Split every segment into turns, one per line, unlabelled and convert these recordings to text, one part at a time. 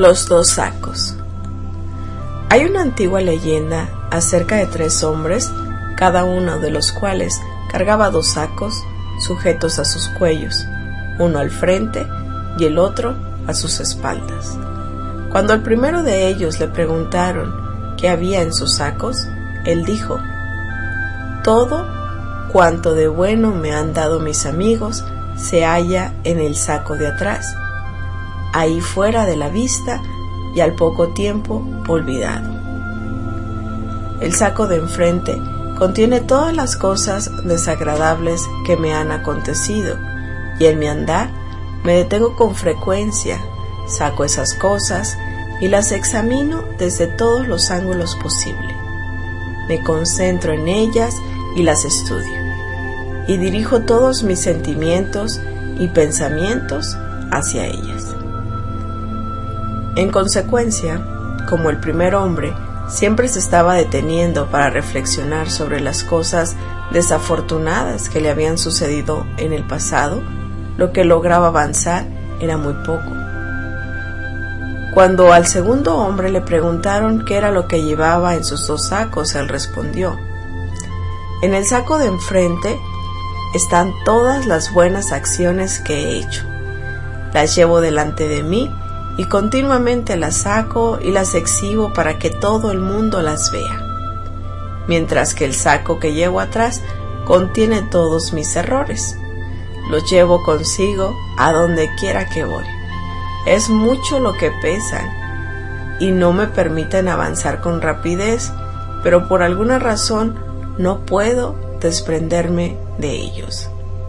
Los dos sacos. Hay una antigua leyenda acerca de 3 hombres, cada uno de los cuales cargaba 2 sacos sujetos a sus cuellos, uno al frente y el otro a sus espaldas. Cuando al primero de ellos le preguntaron qué había en sus sacos, él dijo: «Todo cuanto de bueno me han dado mis amigos se halla en el saco de atrás, ahí fuera de la vista y al poco tiempo olvidado. El saco de enfrente contiene todas las cosas desagradables que me han acontecido, y en mi andar me detengo con frecuencia, saco esas cosas y las examino desde todos los ángulos posibles. Me concentro en ellas y las estudio, y dirijo todos mis sentimientos y pensamientos hacia ellas. En consecuencia, como el primer hombre siempre se estaba deteniendo para reflexionar sobre las cosas desafortunadas que le habían sucedido en el pasado, lo que lograba avanzar era muy poco. Cuando al segundo hombre le preguntaron qué era lo que llevaba en sus 2 sacos, él respondió: «En el saco de enfrente están todas las buenas acciones que he hecho. Las llevo delante de mí y continuamente las saco y las exhibo para que todo el mundo las vea. Mientras que el saco que llevo atrás contiene todos mis errores. Los llevo consigo a donde quiera que voy. Es mucho lo que pesan y no me permiten avanzar con rapidez, pero por alguna razón no puedo desprenderme de ellos».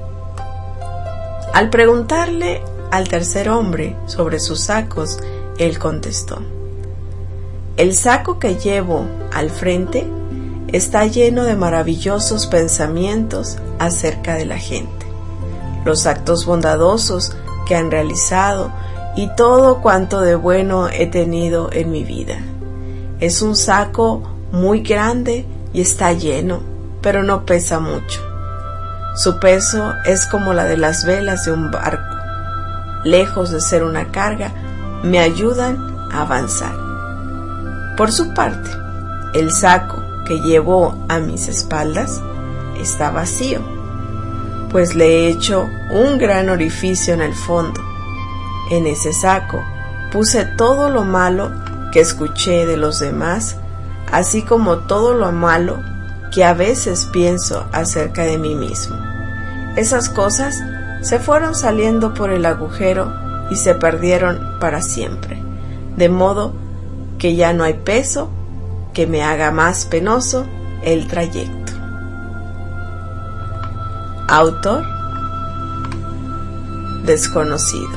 Al preguntarle al tercer hombre sobre sus sacos, él contestó: «El saco que llevo al frente está lleno de maravillosos pensamientos acerca de la gente, los actos bondadosos que han realizado y todo cuanto de bueno he tenido en mi vida. Es un saco muy grande y está lleno, pero no pesa mucho. Su peso es como la de las velas de un barco. Lejos de ser una carga, me ayudan a avanzar. Por su parte, el saco que llevó a mis espaldas está vacío, pues le he hecho un gran orificio en el fondo. En ese saco puse todo lo malo que escuché de los demás, así como todo lo malo que a veces pienso acerca de mí mismo. Esas cosas se fueron saliendo por el agujero y se perdieron para siempre, de modo que ya no hay peso que me haga más penoso el trayecto». Autor desconocido.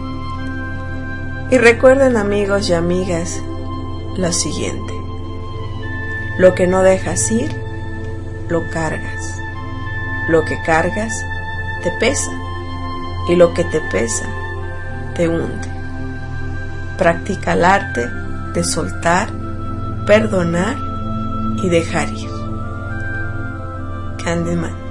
Y recuerden, amigos y amigas, lo siguiente: lo que no dejas ir, lo cargas. Lo que cargas te pesa, y lo que te pesa te hunde. Practica el arte de soltar, perdonar y dejar ir. Candyman.